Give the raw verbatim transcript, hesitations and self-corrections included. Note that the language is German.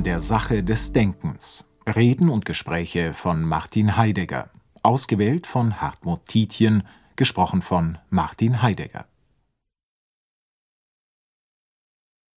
der Sache des Denkens. Reden und Gespräche von Martin Heidegger. Ausgewählt von Hartmut Tietjen, gesprochen von Martin Heidegger.